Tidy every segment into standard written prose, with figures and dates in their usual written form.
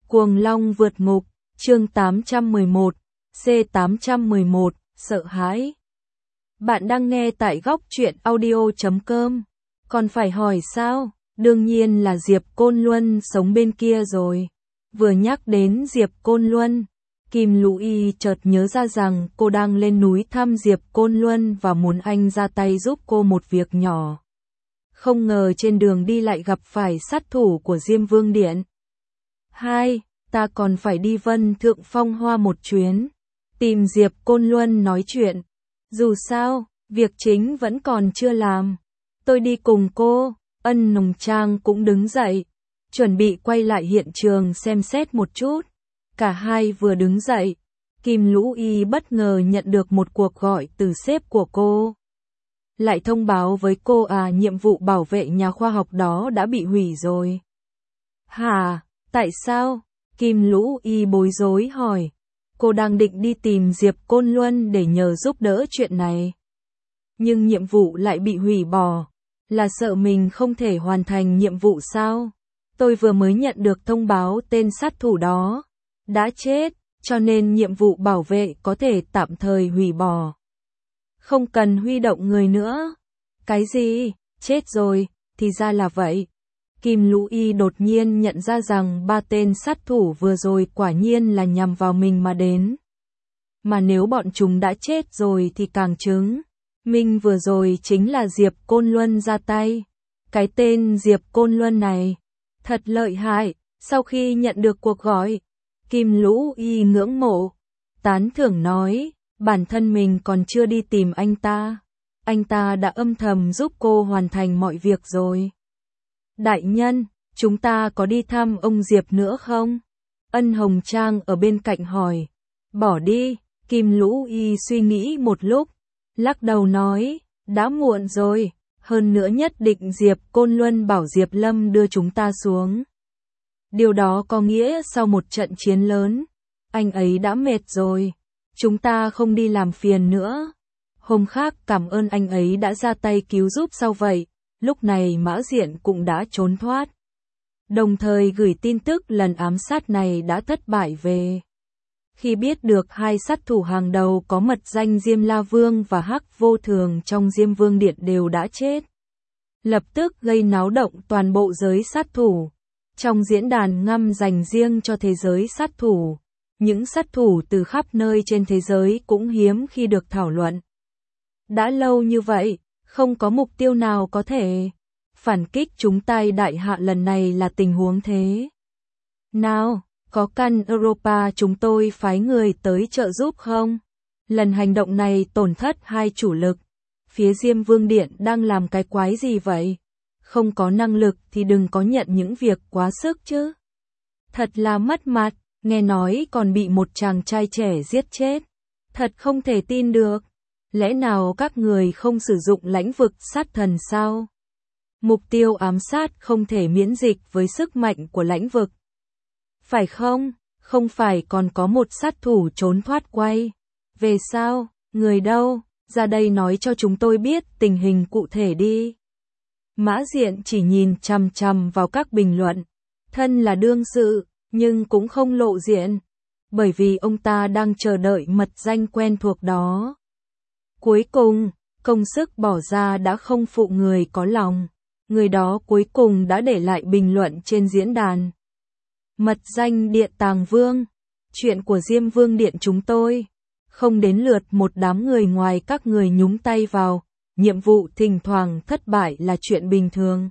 Cuồng Long vượt ngục, chương 811, C811, sợ hãi. Bạn đang nghe tại góc truyện audio.com. Còn phải hỏi sao? Đương nhiên là Diệp Côn Luân sống bên kia rồi. Vừa nhắc đến Diệp Côn Luân, Kim Lũ Y chợt nhớ ra rằng cô đang lên núi thăm Diệp Côn Luân và muốn anh ra tay giúp cô một việc nhỏ. Không ngờ trên đường đi lại gặp phải sát thủ của Diêm Vương Điện. Ta còn phải đi Vân Thượng Phong Hoa một chuyến, tìm Diệp Côn Luân nói chuyện. Dù sao, việc chính vẫn còn chưa làm. Tôi đi cùng cô. Ân Nồng Trang cũng đứng dậy, chuẩn bị quay lại hiện trường xem xét một chút. Cả hai vừa đứng dậy, Kim Lũ Y bất ngờ nhận được một cuộc gọi từ sếp của cô. Lại thông báo với cô nhiệm vụ bảo vệ nhà khoa học đó đã bị hủy rồi. Hả? Tại sao? Kim Lũ Y bối rối hỏi. Cô đang định đi tìm Diệp Côn Luân để nhờ giúp đỡ chuyện này. Nhưng nhiệm vụ lại bị hủy bỏ. Là sợ mình không thể hoàn thành nhiệm vụ sao? Tôi vừa mới nhận được thông báo tên sát thủ đó đã chết, cho nên nhiệm vụ bảo vệ có thể tạm thời hủy bỏ. Không cần huy động người nữa. Cái gì? Chết rồi, thì ra là vậy. Kim Lũ Y đột nhiên nhận ra rằng 3 tên sát thủ vừa rồi quả nhiên là nhằm vào mình mà đến. Mà nếu bọn chúng đã chết rồi thì càng chứng minh vừa rồi chính là Diệp Côn Luân ra tay. Cái tên Diệp Côn Luân này thật lợi hại. Sau khi nhận được cuộc gọi, Kim Lũ Y ngưỡng mộ, tán thưởng nói, bản thân mình còn chưa đi tìm anh ta. Anh ta đã âm thầm giúp cô hoàn thành mọi việc rồi. Đại nhân, chúng ta có đi thăm ông Diệp nữa không? Ân Hồng Trang ở bên cạnh hỏi. Bỏ đi. Kim Lũ Y suy nghĩ một lúc, lắc đầu nói, đã muộn rồi. Hơn nữa nhất định Diệp Côn Luân bảo Diệp Lâm đưa chúng ta xuống. Điều đó có nghĩa sau một trận chiến lớn, anh ấy đã mệt rồi. Chúng ta không đi làm phiền nữa. Hôm khác cảm ơn anh ấy đã ra tay cứu giúp sau vậy. Lúc này Mã Diện cũng đã trốn thoát. Đồng thời gửi tin tức lần ám sát này đã thất bại về. Khi biết được hai sát thủ hàng đầu có mật danh Diêm La Vương và Hắc Vô Thường trong Diêm Vương Điện đều đã chết, lập tức gây náo động toàn bộ giới sát thủ. Trong diễn đàn ngầm dành riêng cho thế giới sát thủ, những sát thủ từ khắp nơi trên thế giới cũng hiếm khi được thảo luận. Đã lâu như vậy, không có mục tiêu nào có thể phản kích chúng tay đại hạ lần này là tình huống thế nào? Có cần Europa chúng tôi phái người tới trợ giúp không? Lần hành động này tổn thất hai chủ lực. Phía Diêm Vương Điện đang làm cái quái gì vậy? Không có năng lực thì đừng có nhận những việc quá sức chứ. Thật là mất mặt, nghe nói còn bị một chàng trai trẻ giết chết. Thật không thể tin được. Lẽ nào các người không sử dụng lãnh vực sát thần sao? Mục tiêu ám sát không thể miễn dịch với sức mạnh của lãnh vực. Phải không? Không phải còn có một sát thủ trốn thoát quay về sao? Người đâu? Ra đây nói cho chúng tôi biết tình hình cụ thể đi. Mã Diện chỉ nhìn chằm chằm vào các bình luận. Thân là đương sự, nhưng cũng không lộ diện. Bởi vì ông ta đang chờ đợi mật danh quen thuộc đó. Cuối cùng, công sức bỏ ra đã không phụ người có lòng. Người đó cuối cùng đã để lại bình luận trên diễn đàn. Mật danh Địa Tàng Vương. Chuyện của Diêm Vương Điện chúng tôi. Không đến lượt một đám người ngoài các người nhúng tay vào. Nhiệm vụ thỉnh thoảng thất bại là chuyện bình thường.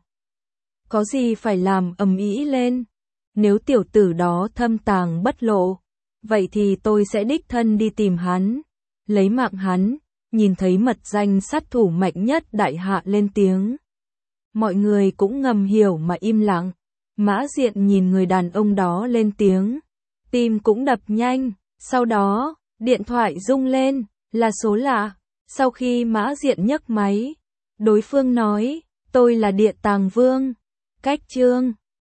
Có gì phải làm ầm ĩ lên. Nếu tiểu tử đó thâm tàng bất lộ, vậy thì tôi sẽ đích thân đi tìm hắn, lấy mạng hắn. Nhìn thấy mật danh sát thủ mạnh nhất đại hạ lên tiếng, mọi người cũng ngầm hiểu mà im lặng. Mã Diện nhìn người đàn ông đó lên tiếng, tim cũng đập nhanh. Sau đó, điện thoại rung lên, là số lạ. Sau khi Mã Diện nhấc máy, đối phương nói, tôi là Địa Tàng Vương. Cách chương